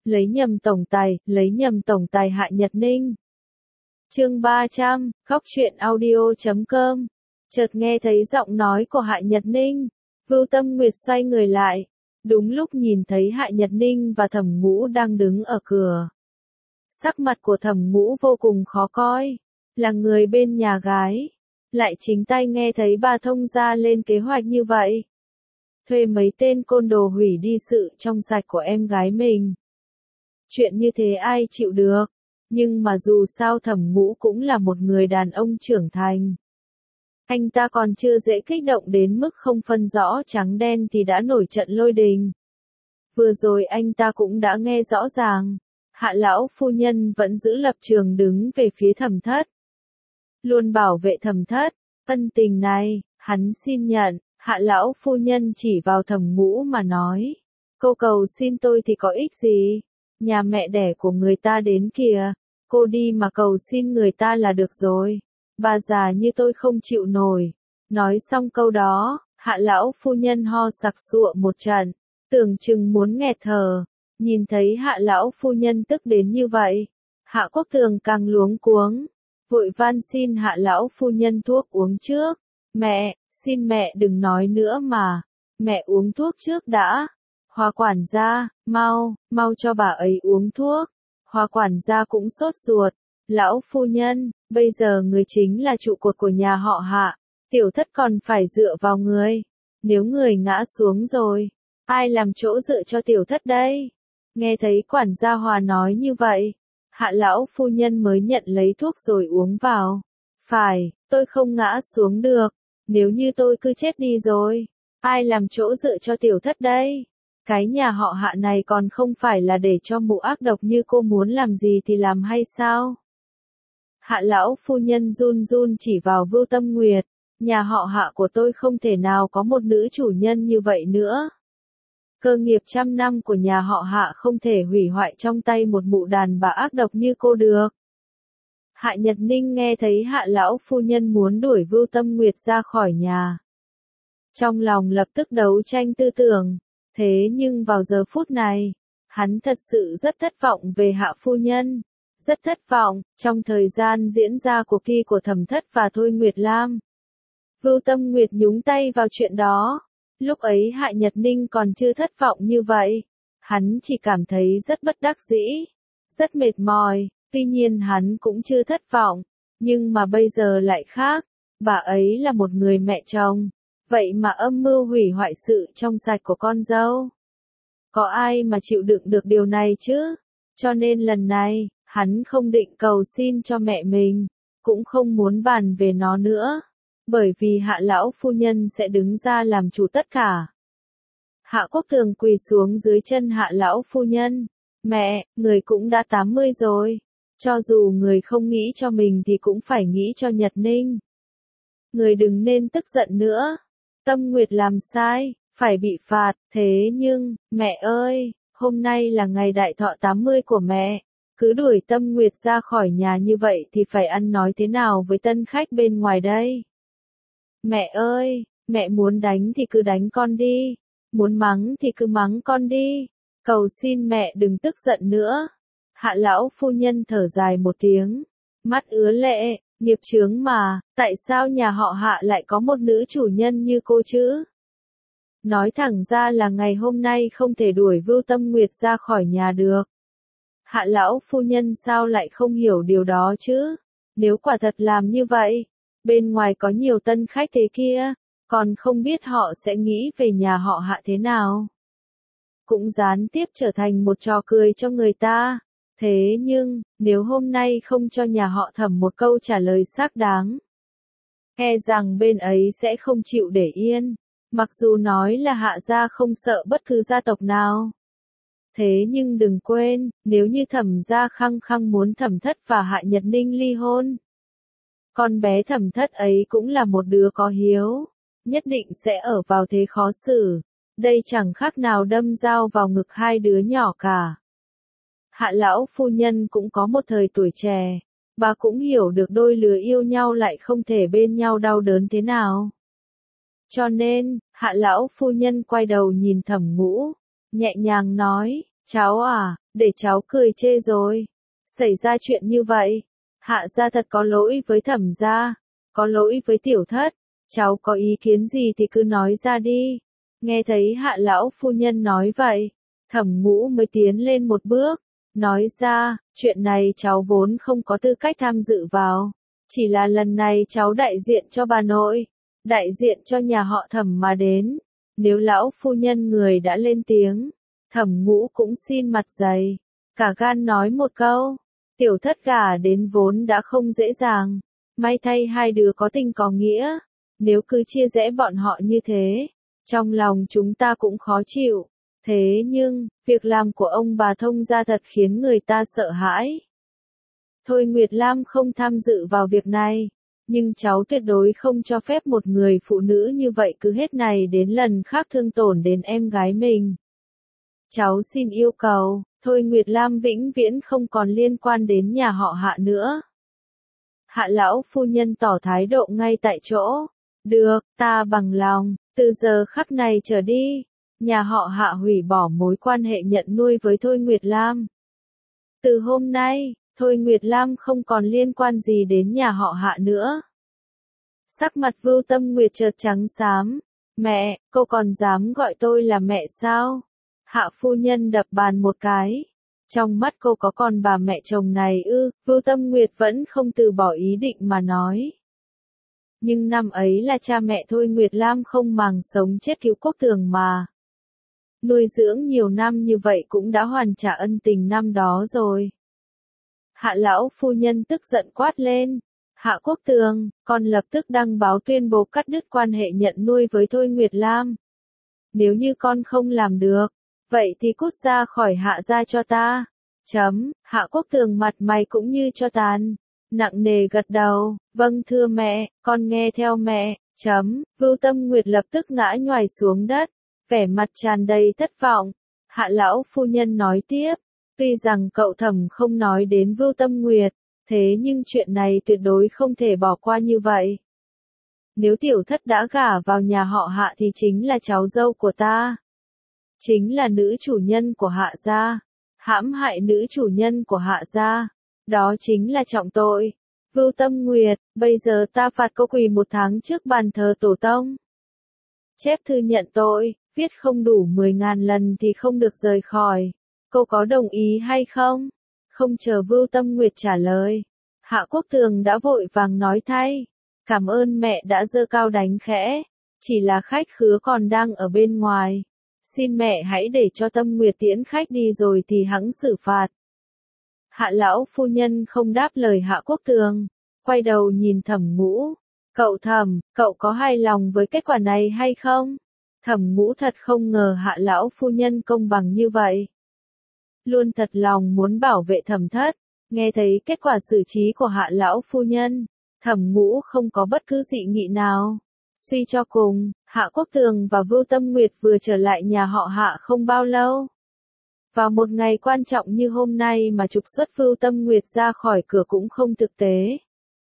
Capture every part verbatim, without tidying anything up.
lấy nhầm tổng tài, lấy nhầm tổng tài Hạ Nhật Ninh. Chương ba trăm, khóc chuyện audio chấm com. Chợt nghe thấy giọng nói của Hạ Nhật Ninh, Vưu Tâm Nguyệt xoay người lại, đúng lúc nhìn thấy Hạ Nhật Ninh và Thẩm Ngũ đang đứng ở cửa. Sắc mặt của Thẩm Ngũ vô cùng khó coi, là người bên nhà gái, lại chính tay nghe thấy bà thông gia lên kế hoạch như vậy. Thuê mấy tên côn đồ hủy đi sự trong sạch của em gái mình. Chuyện như thế ai chịu được, nhưng mà dù sao Thẩm Ngũ cũng là một người đàn ông trưởng thành. Anh ta còn chưa dễ kích động đến mức không phân rõ trắng đen thì đã nổi trận lôi đình. Vừa rồi anh ta cũng đã nghe rõ ràng, Hạ lão phu nhân vẫn giữ lập trường đứng về phía Thẩm Thất. Luôn bảo vệ Thẩm Thất, ân tình này, hắn xin nhận. Hạ lão phu nhân chỉ vào Thẩm Ngũ mà nói, cô cầu xin tôi thì có ích gì, nhà mẹ đẻ của người ta đến kìa, cô đi mà cầu xin người ta là được rồi, bà già như tôi không chịu nổi. Nói xong câu đó, Hạ lão phu nhân ho sặc sụa một trận, tưởng chừng muốn nghẹt thở. Nhìn thấy Hạ lão phu nhân tức đến như vậy, Hạ Quốc Tường càng luống cuống, vội van xin Hạ lão phu nhân thuốc uống trước. Mẹ, xin mẹ đừng nói nữa mà, mẹ uống thuốc trước đã. Hoa quản gia, mau, mau cho bà ấy uống thuốc. Hoa quản gia cũng sốt ruột, lão phu nhân, bây giờ người chính là trụ cột của nhà họ Hạ, tiểu thất còn phải dựa vào người. Nếu người ngã xuống rồi, ai làm chỗ dựa cho tiểu thất đây? Nghe thấy quản gia Hòa nói như vậy, Hạ lão phu nhân mới nhận lấy thuốc rồi uống vào. Phải, tôi không ngã xuống được, nếu như tôi cứ chết đi rồi, ai làm chỗ dựa cho tiểu thất đây? Cái nhà họ Hạ này còn không phải là để cho mụ ác độc như cô muốn làm gì thì làm hay sao? Hạ lão phu nhân run run chỉ vào Vưu Tâm Nguyệt, nhà họ Hạ của tôi không thể nào có một nữ chủ nhân như vậy nữa. Cơ nghiệp trăm năm của nhà họ Hạ không thể hủy hoại trong tay một mụ đàn bà ác độc như cô được. Hạ Nhật Ninh nghe thấy Hạ lão phu nhân muốn đuổi Vưu Tâm Nguyệt ra khỏi nhà. Trong lòng lập tức đấu tranh tư tưởng, thế nhưng vào giờ phút này, hắn thật sự rất thất vọng về Hạ phu nhân, rất thất vọng, trong thời gian diễn ra cuộc thi của Thẩm Thất và Thôi Nguyệt Lam. Vưu Tâm Nguyệt nhúng tay vào chuyện đó, lúc ấy Hạ Nhật Ninh còn chưa thất vọng như vậy, hắn chỉ cảm thấy rất bất đắc dĩ, rất mệt mỏi. Tuy nhiên hắn cũng chưa thất vọng, nhưng mà bây giờ lại khác, bà ấy là một người mẹ chồng, vậy mà âm mưu hủy hoại sự trong sạch của con dâu. Có ai mà chịu đựng được điều này chứ? Cho nên lần này, hắn không định cầu xin cho mẹ mình, cũng không muốn bàn về nó nữa, bởi vì Hạ lão phu nhân sẽ đứng ra làm chủ tất cả. Hạ Quốc Tường quỳ xuống dưới chân Hạ lão phu nhân, mẹ, người cũng đã tám mươi rồi. Cho dù người không nghĩ cho mình thì cũng phải nghĩ cho Nhật Ninh. Người đừng nên tức giận nữa. Tâm Nguyệt làm sai, phải bị phạt, thế nhưng, mẹ ơi, hôm nay là ngày đại thọ tám mươi của mẹ. Cứ đuổi Tâm Nguyệt ra khỏi nhà như vậy thì phải ăn nói thế nào với tân khách bên ngoài đây? Mẹ ơi, mẹ muốn đánh thì cứ đánh con đi. Muốn mắng thì cứ mắng con đi. Cầu xin mẹ đừng tức giận nữa. Hạ lão phu nhân thở dài một tiếng, mắt ứa lệ, nghiệp chướng mà, tại sao nhà họ Hạ lại có một nữ chủ nhân như cô chứ? Nói thẳng ra là ngày hôm nay không thể đuổi Vưu Tâm Nguyệt ra khỏi nhà được. Hạ lão phu nhân sao lại không hiểu điều đó chứ? Nếu quả thật làm như vậy, bên ngoài có nhiều tân khách thế kia, còn không biết họ sẽ nghĩ về nhà họ Hạ thế nào. Cũng gián tiếp trở thành một trò cười cho người ta. Thế nhưng, nếu hôm nay không cho nhà họ Thẩm một câu trả lời xác đáng, e rằng bên ấy sẽ không chịu để yên, mặc dù nói là Hạ gia không sợ bất cứ gia tộc nào. Thế nhưng đừng quên, nếu như Thẩm gia khăng khăng muốn Thẩm Thất và Hạ Nhật Ninh ly hôn, con bé Thẩm Thất ấy cũng là một đứa có hiếu, nhất định sẽ ở vào thế khó xử, đây chẳng khác nào đâm dao vào ngực hai đứa nhỏ cả. Hạ lão phu nhân cũng có một thời tuổi trẻ, bà cũng hiểu được đôi lứa yêu nhau lại không thể bên nhau đau đớn thế nào. Cho nên, Hạ lão phu nhân quay đầu nhìn Thẩm Ngũ, nhẹ nhàng nói, cháu à, để cháu cười chê rồi. Xảy ra chuyện như vậy, Hạ gia thật có lỗi với Thẩm gia, có lỗi với tiểu thất, cháu có ý kiến gì thì cứ nói ra đi. Nghe thấy Hạ lão phu nhân nói vậy, Thẩm Ngũ mới tiến lên một bước, nói ra, chuyện này cháu vốn không có tư cách tham dự vào, chỉ là lần này cháu đại diện cho bà nội, đại diện cho nhà họ Thẩm mà đến. Nếu lão phu nhân người đã lên tiếng, Thẩm Ngũ cũng xin mặt dày, cả gan nói một câu, tiểu thất gả đến vốn đã không dễ dàng, may thay hai đứa có tình có nghĩa, nếu cứ chia rẽ bọn họ như thế, trong lòng chúng ta cũng khó chịu. Thế nhưng, việc làm của ông bà Thông gia thật khiến người ta sợ hãi. Thôi Nguyệt Lam không tham dự vào việc này, nhưng cháu tuyệt đối không cho phép một người phụ nữ như vậy cứ hết này đến lần khác thương tổn đến em gái mình. Cháu xin yêu cầu, Thôi Nguyệt Lam vĩnh viễn không còn liên quan đến nhà họ Hạ nữa. Hạ lão phu nhân tỏ thái độ ngay tại chỗ. Được, ta bằng lòng, từ giờ khắc này trở đi, nhà họ Hạ hủy bỏ mối quan hệ nhận nuôi với Thôi Nguyệt Lam. Từ hôm nay, Thôi Nguyệt Lam không còn liên quan gì đến nhà họ Hạ nữa. Sắc mặt Vưu Tâm Nguyệt chợt trắng xám. Mẹ, cô còn dám gọi tôi là mẹ sao? Hạ phu nhân đập bàn một cái. Trong mắt cô có còn bà mẹ chồng này ư? Vưu Tâm Nguyệt vẫn không từ bỏ ý định mà nói. Nhưng năm ấy là cha mẹ Thôi Nguyệt Lam không màng sống chết cứu Quốc Tường mà. Nuôi dưỡng nhiều năm như vậy cũng đã hoàn trả ân tình năm đó rồi. Hạ lão phu nhân tức giận quát lên. Hạ Quốc Tường, con lập tức đăng báo tuyên bố cắt đứt quan hệ nhận nuôi với Thôi Nguyệt Lam. Nếu như con không làm được, vậy thì cút ra khỏi Hạ gia cho ta. Chấm, Hạ Quốc Tường mặt mày cũng như cho tàn. Nặng nề gật đầu, vâng thưa mẹ, con nghe theo mẹ. Chấm, Vưu Tâm Nguyệt lập tức ngã nhoài xuống đất, vẻ mặt tràn đầy thất vọng. Hạ lão phu nhân nói tiếp, tuy rằng cậu Thẩm không nói đến Vưu Tâm Nguyệt, thế nhưng chuyện này tuyệt đối không thể bỏ qua như vậy. Nếu tiểu thất đã gả vào nhà họ Hạ thì chính là cháu dâu của ta. Chính là nữ chủ nhân của Hạ gia. Hãm hại nữ chủ nhân của Hạ gia. Đó chính là trọng tội. Vưu Tâm Nguyệt, bây giờ ta phạt cô quỳ một tháng trước bàn thờ tổ tông. Chép thư nhận tội, viết không đủ mười ngàn lần thì không được rời khỏi. Cô có đồng ý hay không? Không chờ Vưu Tâm Nguyệt trả lời. Hạ Quốc Tường đã vội vàng nói thay. Cảm ơn mẹ đã giơ cao đánh khẽ. Chỉ là khách khứa còn đang ở bên ngoài. Xin mẹ hãy để cho Tâm Nguyệt tiễn khách đi rồi thì hẵng xử phạt. Hạ lão phu nhân không đáp lời Hạ Quốc Tường. Quay đầu nhìn Thẩm Ngũ. Cậu Thẩm, cậu có hài lòng với kết quả này hay không? Thẩm Ngũ thật không ngờ Hạ lão phu nhân công bằng như vậy. Luôn thật lòng muốn bảo vệ Thẩm Thất, nghe thấy kết quả xử trí của Hạ lão phu nhân, Thẩm Ngũ không có bất cứ dị nghị nào. Suy cho cùng, Hạ Quốc Tường và Vưu Tâm Nguyệt vừa trở lại nhà họ Hạ không bao lâu. Vào một ngày quan trọng như hôm nay mà trục xuất Vưu Tâm Nguyệt ra khỏi cửa cũng không thực tế.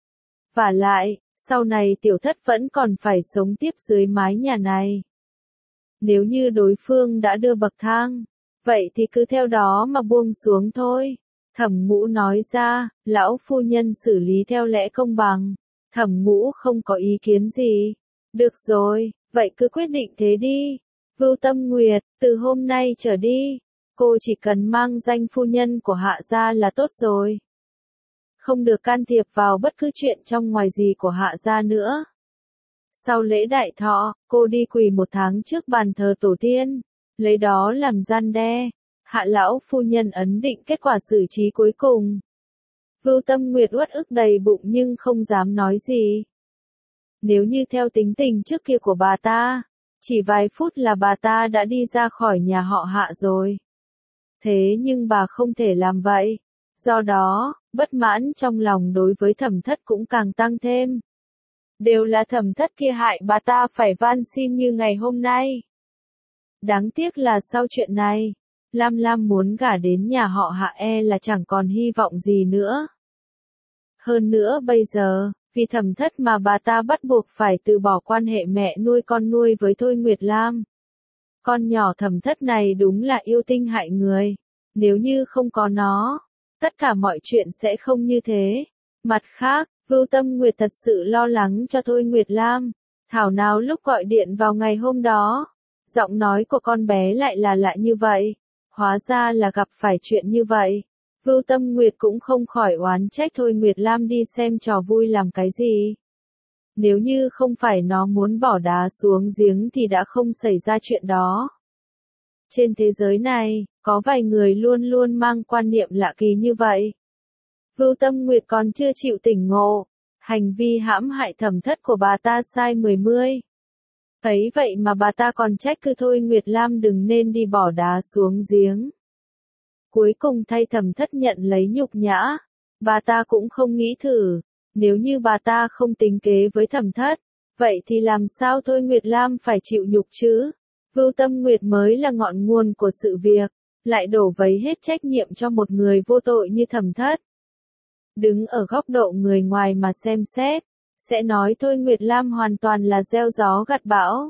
Vả lại, sau này tiểu thất vẫn còn phải sống tiếp dưới mái nhà này. Nếu như đối phương đã đưa bậc thang, vậy thì cứ theo đó mà buông xuống thôi. Thẩm Ngũ nói ra, lão phu nhân xử lý theo lẽ công bằng. Thẩm Ngũ không có ý kiến gì. Được rồi, vậy cứ quyết định thế đi. Vưu Tâm Nguyệt, từ hôm nay trở đi, cô chỉ cần mang danh phu nhân của Hạ gia là tốt rồi. Không được can thiệp vào bất cứ chuyện trong ngoài gì của Hạ gia nữa. Sau lễ đại thọ, cô đi quỳ một tháng trước bàn thờ tổ tiên, lấy đó làm gian đe. Hạ lão phu nhân ấn định kết quả xử trí cuối cùng. Vưu Tâm Nguyệt uất ức đầy bụng nhưng không dám nói gì. Nếu như theo tính tình trước kia của bà ta, chỉ vài phút là bà ta đã đi ra khỏi nhà họ Hạ rồi. Thế nhưng bà không thể làm vậy. Do đó, bất mãn trong lòng đối với Thẩm Thất cũng càng tăng thêm. Đều là Thẩm Thất kia hại bà ta phải van xin như ngày hôm nay. Đáng tiếc là sau chuyện này, Lam Lam muốn gả đến nhà họ Hạ e là chẳng còn hy vọng gì nữa. Hơn nữa bây giờ, vì Thẩm Thất mà bà ta bắt buộc phải từ bỏ quan hệ mẹ nuôi con nuôi với Thôi Nguyệt Lam. Con nhỏ Thẩm Thất này đúng là yêu tinh hại người. Nếu như không có nó, tất cả mọi chuyện sẽ không như thế. Mặt khác, Vưu Tâm Nguyệt thật sự lo lắng cho Thôi Nguyệt Lam. Thảo nào lúc gọi điện vào ngày hôm đó, giọng nói của con bé lại là lạ như vậy. Hóa ra là gặp phải chuyện như vậy. Vưu Tâm Nguyệt cũng không khỏi oán trách Thôi Nguyệt Lam đi xem trò vui làm cái gì. Nếu như không phải nó muốn bỏ đá xuống giếng thì đã không xảy ra chuyện đó. Trên thế giới này, có vài người luôn luôn mang quan niệm lạ kỳ như vậy. Vưu Tâm Nguyệt còn chưa chịu tỉnh ngộ, hành vi hãm hại thẩm thất của bà ta sai mười mươi. Thấy vậy mà bà ta còn trách cứ Thôi Nguyệt Lam đừng nên đi bỏ đá xuống giếng. Cuối cùng thay thẩm thất nhận lấy nhục nhã, bà ta cũng không nghĩ thử, nếu như bà ta không tính kế với thẩm thất, vậy thì làm sao Thôi Nguyệt Lam phải chịu nhục chứ? Vưu Tâm Nguyệt mới là ngọn nguồn của sự việc, lại đổ vấy hết trách nhiệm cho một người vô tội như thẩm thất. Đứng ở góc độ người ngoài mà xem xét, sẽ nói Thôi Nguyệt Lam hoàn toàn là gieo gió gặt bão.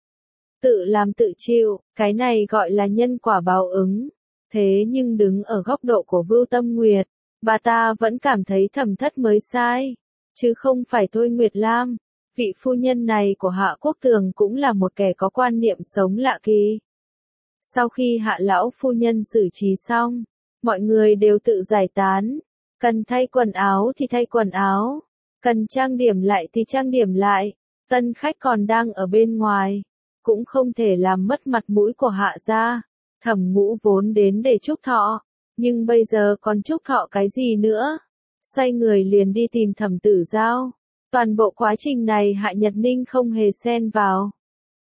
Tự làm tự chịu, cái này gọi là nhân quả báo ứng. Thế nhưng đứng ở góc độ của Vưu Tâm Nguyệt, bà ta vẫn cảm thấy thẩm thất mới sai, chứ không phải Thôi Nguyệt Lam. Vị phu nhân này của Hạ Quốc Tường cũng là một kẻ có quan niệm sống lạ kỳ. Sau khi Hạ lão phu nhân xử trí xong, mọi người đều tự giải tán. Cần thay quần áo thì thay quần áo, cần trang điểm lại thì trang điểm lại. Tân khách còn đang ở bên ngoài, cũng không thể làm mất mặt mũi của Hạ gia. Thẩm Ngũ vốn đến để chúc thọ, nhưng bây giờ còn chúc thọ cái gì nữa? Xoay người liền đi tìm Thẩm Tử Giao. Toàn bộ quá trình này Hạ Nhật Ninh không hề xen vào.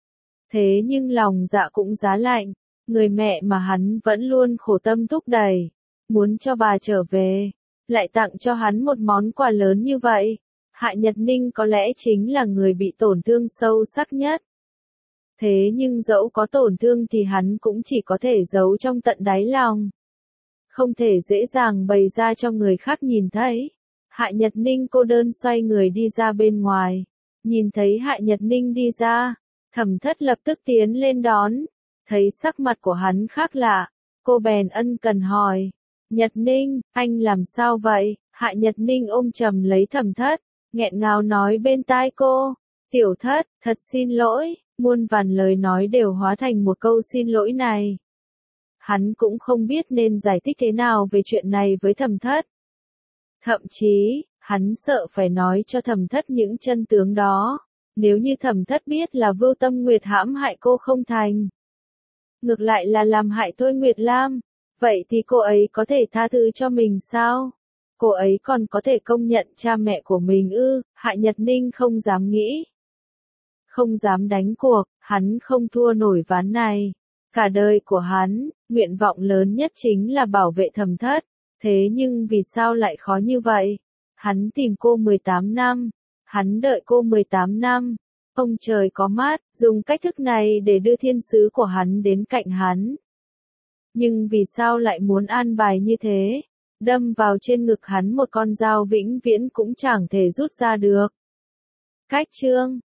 Thế nhưng lòng dạ cũng giá lạnh, người mẹ mà hắn vẫn luôn khổ tâm thúc đẩy, muốn cho bà trở về, lại tặng cho hắn một món quà lớn như vậy. Hạ Nhật Ninh có lẽ chính là người bị tổn thương sâu sắc nhất. Thế nhưng dẫu có tổn thương thì hắn cũng chỉ có thể giấu trong tận đáy lòng. Không thể dễ dàng bày ra cho người khác nhìn thấy. Hạ Nhật Ninh cô đơn xoay người đi ra bên ngoài. Nhìn thấy Hạ Nhật Ninh đi ra, thẩm thất lập tức tiến lên đón. Thấy sắc mặt của hắn khác lạ, cô bèn ân cần hỏi. Nhật Ninh, anh làm sao vậy? Hạ Nhật Ninh ôm chầm lấy thẩm thất, nghẹn ngào nói bên tai cô. Tiểu thất, thật xin lỗi. Muôn vàn lời nói đều hóa thành một câu xin lỗi này. Hắn cũng không biết nên giải thích thế nào về chuyện này với thẩm thất. Thậm chí, hắn sợ phải nói cho thẩm thất những chân tướng đó. Nếu như thẩm thất biết là Vưu Tâm Nguyệt hãm hại cô không thành, ngược lại là làm hại Thôi Nguyệt Lam, vậy thì cô ấy có thể tha thứ cho mình sao? Cô ấy còn có thể công nhận cha mẹ của mình ư? Hạ Nhật Ninh không dám nghĩ. Không dám đánh cuộc, hắn không thua nổi ván này. Cả đời của hắn, nguyện vọng lớn nhất chính là bảo vệ thẩm thất. Thế nhưng vì sao lại khó như vậy? Hắn tìm cô mười tám năm. Hắn đợi cô mười tám năm. Ông trời có mắt, dùng cách thức này để đưa thiên sứ của hắn đến cạnh hắn. Nhưng vì sao lại muốn an bài như thế? Đâm vào trên ngực hắn một con dao vĩnh viễn cũng chẳng thể rút ra được. Cách chương